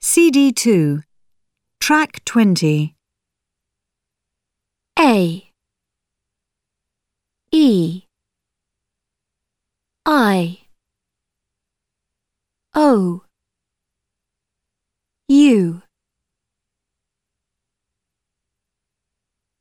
CD2, Track 20. A E I O U